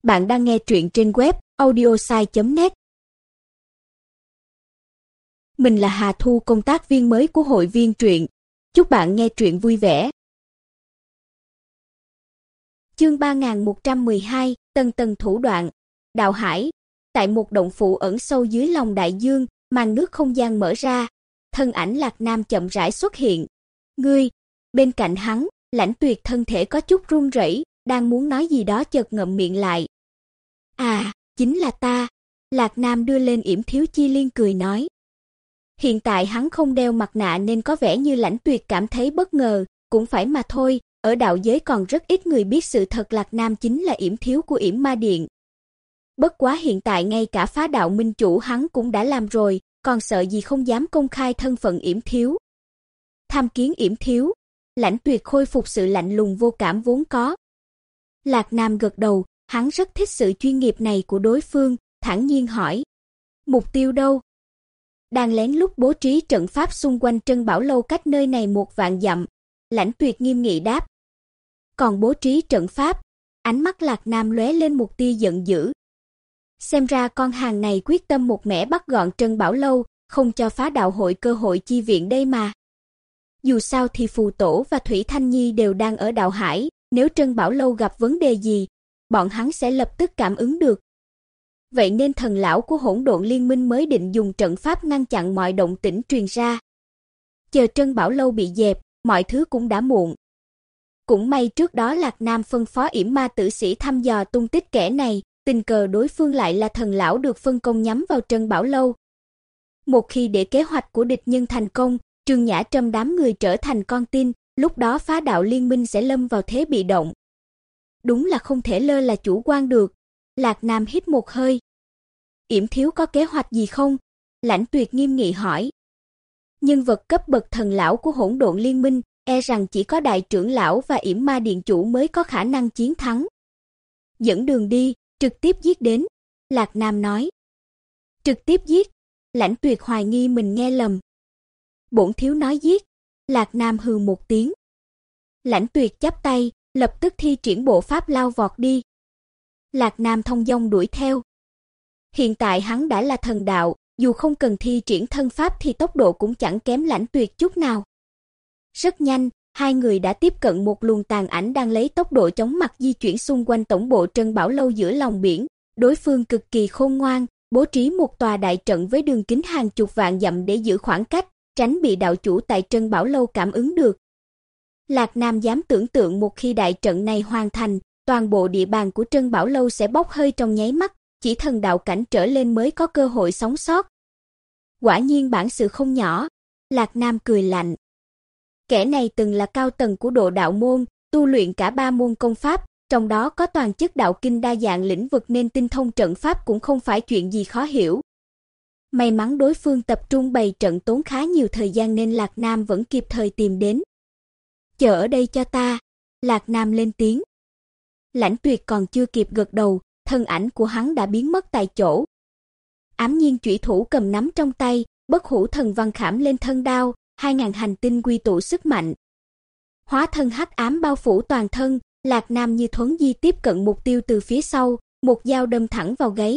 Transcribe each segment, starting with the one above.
Bạn đang nghe truyện trên web audiosai.net. Mình là Hà Thu, công tác viên mới của hội viên truyện. Chúc bạn nghe truyện vui vẻ. Chương 3112, tầng tầng thủ đoạn. Đạo Hải. Tại một động phủ ẩn sâu dưới lòng đại dương, màn nước không gian mở ra, thân ảnh Lạc Nam chậm rãi xuất hiện. Ngươi, bên cạnh hắn, Lãnh Tuyệt thân thể có chút run rẩy, đang muốn nói gì đó chợt ngậm miệng lại. À, chính là ta. Lạc Nam đưa lên yểm thiếu chi liên cười nói. Hiện tại hắn không đeo mặt nạ nên có vẻ như Lãnh Tuyệt cảm thấy bất ngờ, cũng phải mà thôi, ở đạo giới còn rất ít người biết sự thật Lạc Nam chính là yểm thiếu của Yểm Ma Điện. Bất quá hiện tại ngay cả phá đạo minh chủ hắn cũng đã làm rồi, còn sợ gì không dám công khai thân phận yểm thiếu. Tham kiến yểm thiếu. Lãnh Tuyệt khôi phục sự lạnh lùng vô cảm vốn có. Lạc Nam gật đầu, hắn rất thích sự chuyên nghiệp này của đối phương, thản nhiên hỏi. Mục tiêu đâu? Đang lén lút bố trí trận pháp xung quanh Trân Bảo Lâu cách nơi này 1.000 dặm. Lãnh Tuyệt nghiêm nghị đáp. Còn bố trí trận pháp? Ánh mắt Lạc Nam lóe lên một tia giận dữ. Xem ra con hàng này quyết tâm một mẻ bắt gọn Trân Bảo Lâu, không cho phá đạo hội cơ hội chi viện đây mà. Dù sao thì Phù Tổ và Thủy Thanh Nhi đều đang ở Đạo Hải, nếu Trân Bảo Lâu gặp vấn đề gì, bọn hắn sẽ lập tức cảm ứng được. Vậy nên thần lão của Hỗn Độn Liên Minh mới định dùng trận pháp ngăn chặn mọi động tĩnh truyền ra. Chờ Trân Bảo Lâu bị dẹp, mọi thứ cũng đã muộn. Cũng may trước đó Lạc Nam phân phó Yểm Ma tử sĩ thăm dò tung tích kẻ này, tình cờ đối phương lại là thần lão được phân công nhắm vào Trân Bảo Lâu. Một khi để kế hoạch của địch nhân thành công, Trương Nhã Trâm đám người trở thành con tin, lúc đó phá đạo liên minh sẽ lâm vào thế bị động. Đúng là không thể lơ là chủ quan được. Lạc Nam hít một hơi. Yểm thiếu có kế hoạch gì không? Lãnh Tuyệt nghiêm nghị hỏi. Nhân vật cấp bậc thần lão của Hỗn Độn Liên Minh, e rằng chỉ có đại trưởng lão và Yểm Ma Điện chủ mới có khả năng chiến thắng. Dẫn đường đi, trực tiếp giết đến. Lạc Nam nói. Trực tiếp giết? Lãnh Tuyệt hoài nghi mình nghe lầm. Bổn thiếu nói giết. Lạc Nam hừ một tiếng. Lãnh Tuyệt chắp tay, lập tức thi triển bộ pháp lao vọt đi. Lạc Nam thông dong đuổi theo. Hiện tại hắn đã là thần đạo, dù không cần thi triển thân pháp thì tốc độ cũng chẳng kém Lãnh Tuyệt chút nào. Rất nhanh, hai người đã tiếp cận một luồng tàn ảnh đang lấy tốc độ chóng mặt di chuyển xung quanh tổng bộ Trân Bảo Lâu giữa lòng biển. Đối phương cực kỳ khôn ngoan, bố trí một tòa đại trận với đường kính hàng chục vạn dặm để giữ khoảng cách, tránh bị đạo chủ tại Trân Bảo Lâu cảm ứng được. Lạc Nam dám tưởng tượng một khi đại trận này hoàn thành, toàn bộ địa bàn của Trân Bảo Lâu sẽ bốc hơi trong nháy mắt, chỉ thần đạo cảnh trở lên mới có cơ hội sống sót. Quả nhiên bản sự không nhỏ. Lạc Nam cười lạnh. Kẻ này từng là cao tầng của Độ Đạo môn, tu luyện cả 3 môn công pháp, trong đó có toàn chất đạo kinh đa dạng lĩnh vực nên tinh thông trận pháp cũng không phải chuyện gì khó hiểu. May mắn đối phương tập trung bày trận tốn khá nhiều thời gian nên Lạc Nam vẫn kịp thời tìm đến. Chờ ở đây cho ta. Lạc Nam lên tiếng. Lãnh Tuyệt còn chưa kịp gật đầu, thân ảnh của hắn đã biến mất tại chỗ. Ám nhiên chủy thủ cầm nắm trong tay, bất hủ thần văn khảm lên thân đao, 2000 hành tinh quy tụ sức mạnh. Hóa thân hắc ám bao phủ toàn thân, Lạc Nam như thuấn di tiếp cận mục tiêu từ phía sau, một dao đâm thẳng vào gáy.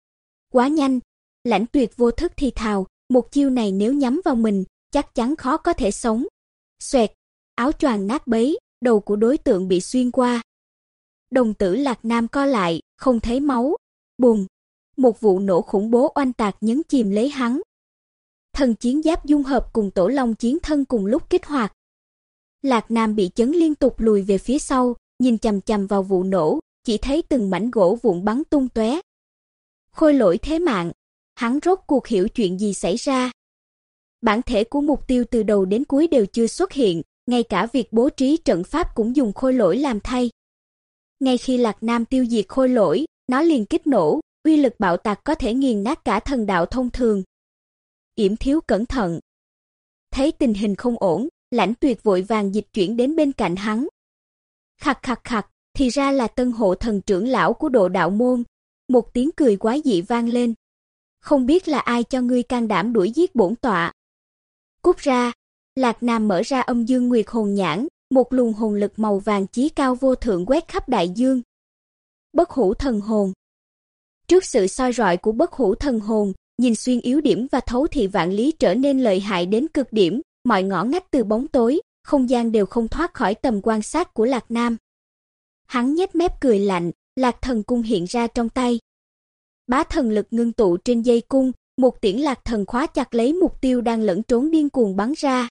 Quá nhanh. Lãnh Tuyệt vô thức thì thào, một chiêu này nếu nhắm vào mình, chắc chắn khó có thể sống. Xoẹt, áo choàng nát bấy, đầu của đối tượng bị xuyên qua. Đồng tử Lạc Nam co lại, không thấy máu. Bùng, một vụ nổ khủng bố oanh tạc nhấn chìm lấy hắn. Thần chiến giáp dung hợp cùng Tổ Long chiến thân cùng lúc kích hoạt. Lạc Nam bị chấn liên tục lùi về phía sau, nhìn chằm chằm vào vụ nổ, chỉ thấy từng mảnh gỗ vụn bắn tung tóe. Khôi Lỗi thế mạng, hắn rốt cuộc hiểu chuyện gì xảy ra. Bản thể của mục tiêu từ đầu đến cuối đều chưa xuất hiện, ngay cả việc bố trí trận pháp cũng dùng Khôi Lỗi làm thay. Ngay khi Lạc Nam tiêu diệt Khôi Lỗi, nó liền kích nổ, uy lực bạo tạc có thể nghiền nát cả thần đạo thông thường. Yểm thiếu cẩn thận. Thấy tình hình không ổn, Lãnh Tuyệt vội vàng dịch chuyển đến bên cạnh hắn. Khặc khặc khặc, thì ra là Tân Hộ thần trưởng lão của Độ Đạo môn. Một tiếng cười quái dị vang lên. Không biết là ai cho ngươi can đảm đuổi giết bổn tọa. Cút ra. Lạc Nam mở ra Âm Dương Nguyệt hồn nhãn, một luồng hồn lực màu vàng chí cao vô thượng quét khắp đại dương. Bất hủ thần hồn. Trước sự soi rọi của bất hủ thần hồn, nhìn xuyên yếu điểm và thấu thị vạn lý trở nên lợi hại đến cực điểm, mọi ngõ ngách từ bóng tối, không gian đều không thoát khỏi tầm quan sát của Lạc Nam. Hắn nhếch mép cười lạnh, Lạc Thần cung hiện ra trong tay. Bá thần lực ngưng tụ trên dây cung, một tiễn Lạc Thần khóa chặt lấy mục tiêu đang lẫn trốn điên cuồng bắn ra.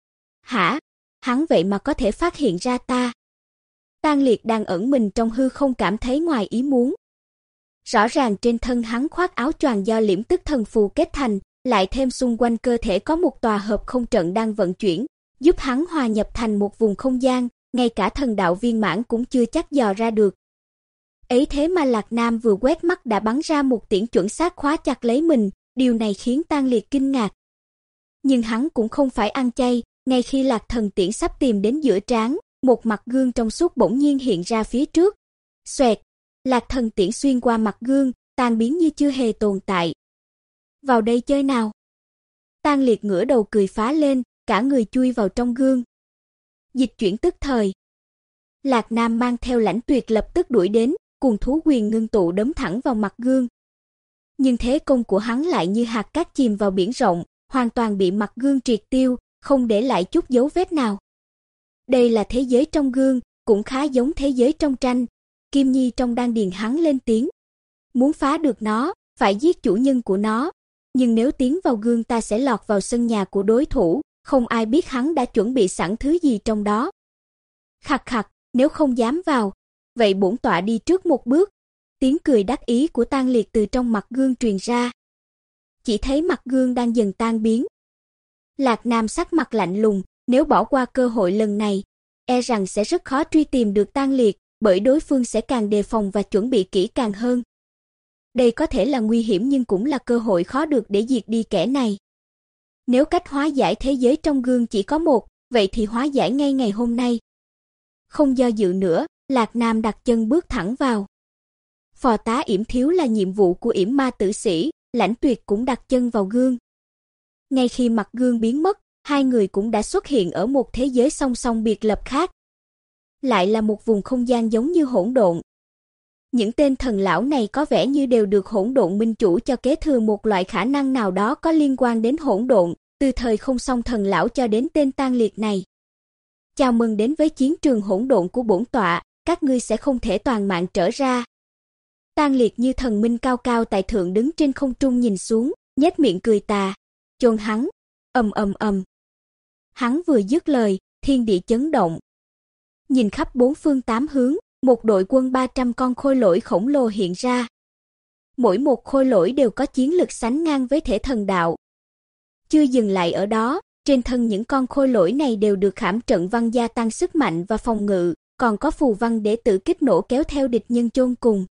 Hả? Hắn vậy mà có thể phát hiện ra ta? Tang Liệt đang ẩn mình trong hư không cảm thấy ngoài ý muốn. Rõ ràng trên thân hắn khoác áo choàng do liễm tức thần phù kết thành, lại thêm xung quanh cơ thể có một tòa hợp không trận đang vận chuyển, giúp hắn hòa nhập thành một vùng không gian, ngay cả thần đạo viên mãn cũng chưa chắc dò ra được. Ấy thế mà Lạc Nam vừa quét mắt đã bắn ra một tiễn chuẩn xác khóa chặt lấy mình, điều này khiến Tang Liệt kinh ngạc. Nhưng hắn cũng không phải ăn chay, ngay khi Lạc Thần tiễn sắp tìm đến giữa trán, một mặt gương trong suốt bỗng nhiên hiện ra phía trước. Xoẹt, Lạc Thần tiễn xuyên qua mặt gương, tan biến như chưa hề tồn tại. Vào đây chơi nào. Tang Liệt ngửa đầu cười phá lên, cả người chui vào trong gương. Dịch chuyển tức thời. Lạc Nam mang theo Lãnh Tuyệt lập tức đuổi đến, cùng thú quyền ngưng tụ đấm thẳng vào mặt gương. Nhưng thế công của hắn lại như hạt cát chìm vào biển rộng, hoàn toàn bị mặt gương triệt tiêu, không để lại chút dấu vết nào. Đây là thế giới trong gương, cũng khá giống thế giới trong tranh. Kim Nhi trong đan điền hắn lên tiếng. Muốn phá được nó, phải giết chủ nhân của nó. Nhưng nếu tiến vào gương ta sẽ lọt vào sân nhà của đối thủ, không ai biết hắn đã chuẩn bị sẵn thứ gì trong đó. Khặc khặc, nếu không dám vào, vậy bổn tọa đi trước một bước. Tiếng cười đắc ý của Tang Liệt từ trong mặt gương truyền ra. Chỉ thấy mặt gương đang dần tan biến. Lạc Nam sắc mặt lạnh lùng, nếu bỏ qua cơ hội lần này, e rằng sẽ rất khó truy tìm được Tang Liệt, bởi đối phương sẽ càng đề phòng và chuẩn bị kỹ càng hơn. Đây có thể là nguy hiểm nhưng cũng là cơ hội khó được để diệt đi kẻ này. Nếu cách hóa giải thế giới trong gương chỉ có một, vậy thì hóa giải ngay ngày hôm nay. Không do dự nữa, Lạc Nam đặt chân bước thẳng vào. Phò tá yểm thiếu là nhiệm vụ của yểm ma tử sĩ, Lãnh Tuyệt cũng đặt chân vào gương. Ngay khi mặt gương biến mất, hai người cũng đã xuất hiện ở một thế giới song song biệt lập khác. Lại là một vùng không gian giống như hỗn độn. Những tên thần lão này có vẻ như đều được hỗn độn minh chủ cho kế thừa một loại khả năng nào đó có liên quan đến hỗn độn, từ thời không song thần lão cho đến tên Tang Liệt này. Chào mừng đến với chiến trường hỗn độn của bổn tọa, các ngươi sẽ không thể toàn mạng trở ra. Tang Liệt như thần minh cao cao tại thượng đứng trên không trung nhìn xuống, nhếch miệng cười tà. Chôn hắn, ầm ầm ầm. Hắn vừa dứt lời, thiên địa chấn động. Nhìn khắp bốn phương tám hướng, một đội quân 300 con khôi lỗi khổng lồ hiện ra. Mỗi một khôi lỗi đều có chiến lực sánh ngang với thể thần đạo. Chưa dừng lại ở đó, trên thân những con khôi lỗi này đều được khảm trận văn gia tăng sức mạnh và phòng ngự, còn có phù văn để tự kích nổ kéo theo địch nhân chôn cùng.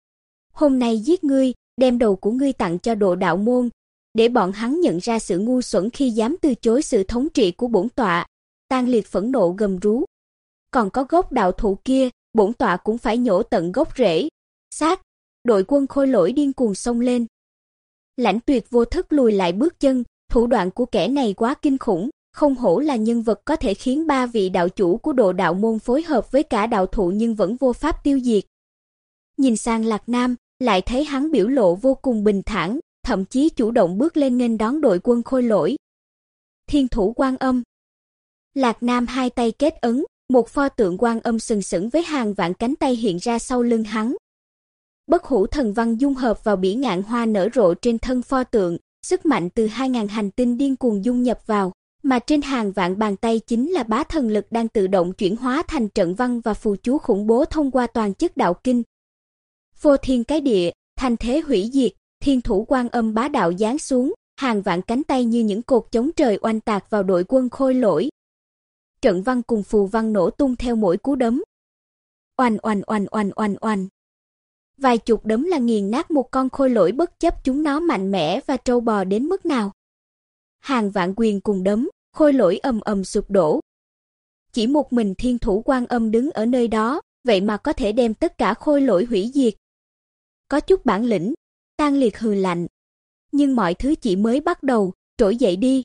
Hôm nay giết ngươi, đem đầu của ngươi tặng cho Độ Đạo môn, để bọn hắn nhận ra sự ngu xuẩn khi dám từ chối sự thống trị của bổn tọa. Tang Liệt phẫn nộ gầm rú. Còn có gốc đạo thụ kia, bổn tọa cũng phải nhổ tận gốc rễ. Sát, đội quân khôi lỗi điên cuồng xông lên. Lãnh Tuyệt vô thức lùi lại bước chân, thủ đoạn của kẻ này quá kinh khủng, không hổ là nhân vật có thể khiến 3 vị đạo chủ của Độ Đạo môn phối hợp với cả đạo thụ nhưng vẫn vô pháp tiêu diệt. Nhìn sang Lạc Nam, lại thấy hắn biểu lộ vô cùng bình thản, thậm chí chủ động bước lên nghênh đón đội quân khôi lỗi. Thiên thủ Quan Âm. Lạc Nam hai tay kết ấn, một pho tượng Quan Âm sừng sững với hàng vạn cánh tay hiện ra sau lưng hắn. Bất hủ thần văn dung hợp vào bỉ ngạn hoa nở rộ trên thân pho tượng, sức mạnh từ 2000 hành tinh điên cuồng dung nhập vào, mà trên hàng vạn bàn tay chính là bá thần lực đang tự động chuyển hóa thành trận văn và phù chú khủng bố thông qua toàn chất đạo kinh. Phô thiên cái địa, thành thế hủy diệt, thiên thủ Quan Âm bá đạo giáng xuống, hàng vạn cánh tay như những cột chống trời oanh tạc vào đội quân khôi lỗi. Trận văn cùng phù văn nổ tung theo mỗi cú đấm. Oanh oanh oanh oanh oanh oanh. Vài chục đấm là nghiền nát một con khôi lỗi bất chấp chúng nó mạnh mẽ và trâu bò đến mức nào. Hàng vạn quyền cùng đấm, khôi lỗi ầm ầm sụp đổ. Chỉ một mình thiên thủ Quan Âm đứng ở nơi đó, vậy mà có thể đem tất cả khôi lỗi hủy diệt. Có chút bản lĩnh, Tang Liệt hừ lạnh. Nhưng mọi thứ chỉ mới bắt đầu, trỗi dậy đi.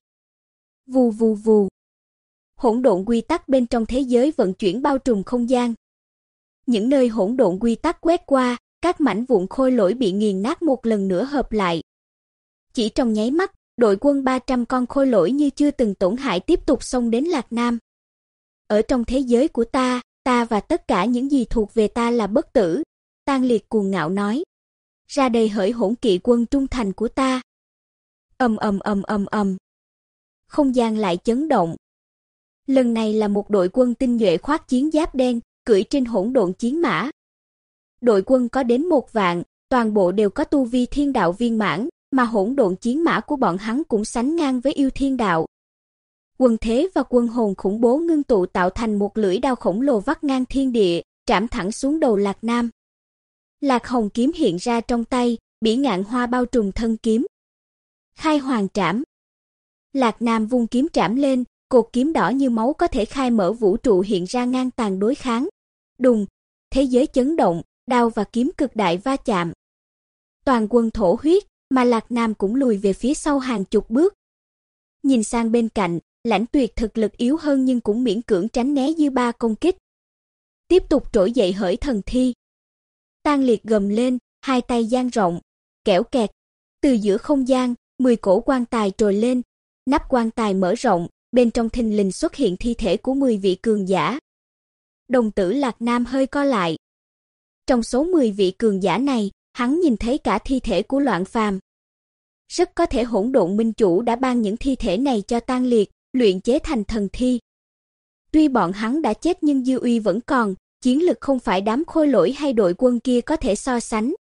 Vù vù vù. Hỗn độn quy tắc bên trong thế giới vận chuyển bao trùm không gian. Những nơi hỗn độn quy tắc quét qua, các mảnh vụn khôi lỗi bị nghiền nát một lần nữa hợp lại. Chỉ trong nháy mắt, đội quân 300 con khôi lỗi như chưa từng tổn hại tiếp tục xông đến Lạc Nam. Ở trong thế giới của ta và tất cả những gì thuộc về ta là bất tử, Tang Liệt cuồng ngạo nói. Ra đây hỡi hỗn kỵ quân trung thành của ta. Ầm ầm ầm ầm ầm. Không gian lại chấn động. Lần này là một đội quân tinh nhuệ khoác chiến giáp đen, cưỡi trên hỗn độn chiến mã. Đội quân có đến 1 vạn, toàn bộ đều có tu vi thiên đạo viên mãn, mà hỗn độn chiến mã của bọn hắn cũng sánh ngang với yêu thiên đạo. Quân thế và quân hồn khủng bố ngưng tụ tạo thành một lưỡi đao khổng lồ vắt ngang thiên địa, trảm thẳng xuống đầu Lạc Nam. Lạc Hồng kiếm hiện ra trong tay, bỉ ngạn hoa bao trùm thân kiếm. Khai hoàng trảm. Lạc Nam vung kiếm trảm lên, cột kiếm đỏ như máu có thể khai mở vũ trụ hiện ra ngang tàn đối kháng. Đùng, thế giới chấn động, đao và kiếm cực đại va chạm. Toàn quân thổ huyết, mà Lạc Nam cũng lùi về phía sau hàng chục bước. Nhìn sang bên cạnh, Lãnh Tuyệt thực lực yếu hơn nhưng cũng miễn cưỡng tránh né dư ba công kích. Tiếp tục trỗi dậy hỡi thần thi. Tang Liệt gầm lên, hai tay dang rộng, kẽo kẹt. Từ giữa không gian, 10 cổ quan tài trồi lên, nắp quan tài mở rộng, bên trong thình lình xuất hiện thi thể của 10 vị cường giả. Đồng tử Lạc Nam hơi co lại. Trong số 10 vị cường giả này, hắn nhìn thấy cả thi thể của Loạn Phàm. Rất có thể hỗn độn minh chủ đã ban những thi thể này cho Tang Liệt, luyện chế thành thần thi. Tuy bọn hắn đã chết nhưng dư uy vẫn còn, chiến lực không phải đám khôi lỗi hay đội quân kia có thể so sánh.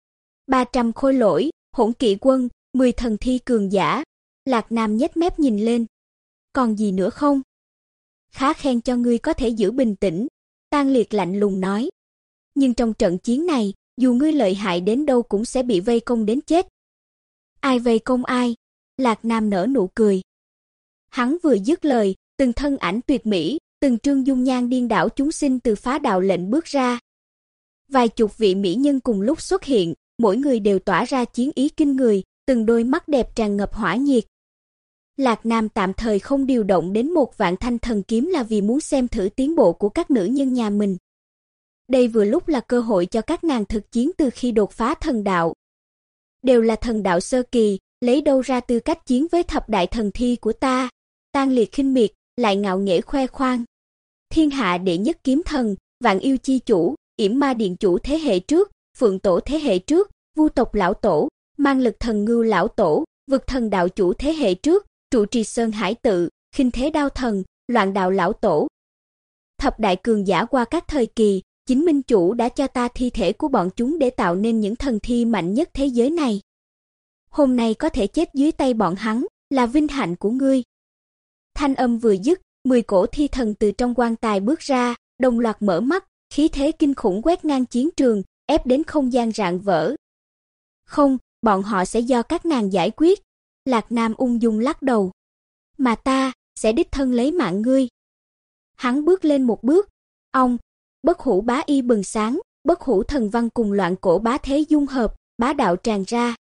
300 khôi lỗi, hỗn kỵ quân, 10 thần thi cường giả. Lạc Nam nhếch mép nhìn lên. Còn gì nữa không? Khá khen cho ngươi có thể giữ bình tĩnh, Tang Liệt lạnh lùng nói. Nhưng trong trận chiến này, dù ngươi lợi hại đến đâu cũng sẽ bị vây công đến chết. Ai vây công ai? Lạc Nam nở nụ cười. Hắn vừa dứt lời, từng thân ảnh tuyệt mỹ, từng trương dung nhan điên đảo chúng sinh từ phá đạo lệnh bước ra. Vài chục vị mỹ nhân cùng lúc xuất hiện, mỗi người đều tỏa ra chiến ý kinh người, từng đôi mắt đẹp tràn ngập hỏa nhiệt. Lạc Nam tạm thời không điều động đến 1 vạn thanh thần kiếm là vì muốn xem thử tiến bộ của các nữ nhân nhà mình. Đây vừa lúc là cơ hội cho các nàng thực chiến từ khi đột phá thần đạo. Đều là thần đạo sơ kỳ, lấy đâu ra tư cách chiến với thập đại thần thi của ta? Tang Liệt khinh miệt, lại ngạo nghễ khoe khoang. Thiên hạ đệ nhất kiếm thần, vạn yêu chi chủ, yểm ma điện chủ thế hệ trước, phượng tổ thế hệ trước, vu tộc lão tổ, mang lực thần ngưu lão tổ, vực thần đạo chủ thế hệ trước, trụ trì sơn hải tự, khinh thế đao thần, loạn đạo lão tổ. Thập đại cường giả qua các thời kỳ, chính minh chủ đã cho ta thi thể của bọn chúng để tạo nên những thần thi mạnh nhất thế giới này. Hôm nay có thể chết dưới tay bọn hắn, là vinh hạnh của ngươi. Thanh âm vừa dứt, 10 cổ thi thần từ trong quan tài bước ra, đồng loạt mở mắt, khí thế kinh khủng quét ngang chiến trường, ép đến không gian rạn vỡ. Không, bọn họ sẽ do các nàng giải quyết. Lạc Nam ung dung lắc đầu. Mà ta, sẽ đích thân lấy mạng ngươi. Hắn bước lên một bước. Ông, bất hủ bá y bừng sáng, bất hủ thần văn cùng loạn cổ bá thế dung hợp, bá đạo tràn ra.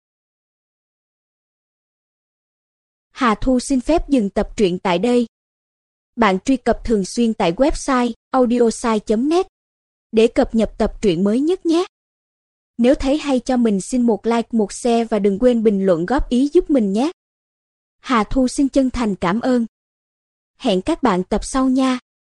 Hà Thu xin phép dừng tập truyện tại đây. Bạn truy cập thường xuyên tại website audiosai.net để cập nhật tập truyện mới nhất nhé. Nếu thấy hay cho mình xin một like, một share và đừng quên bình luận góp ý giúp mình nhé. Hà Thu xin chân thành cảm ơn. Hẹn các bạn tập sau nha.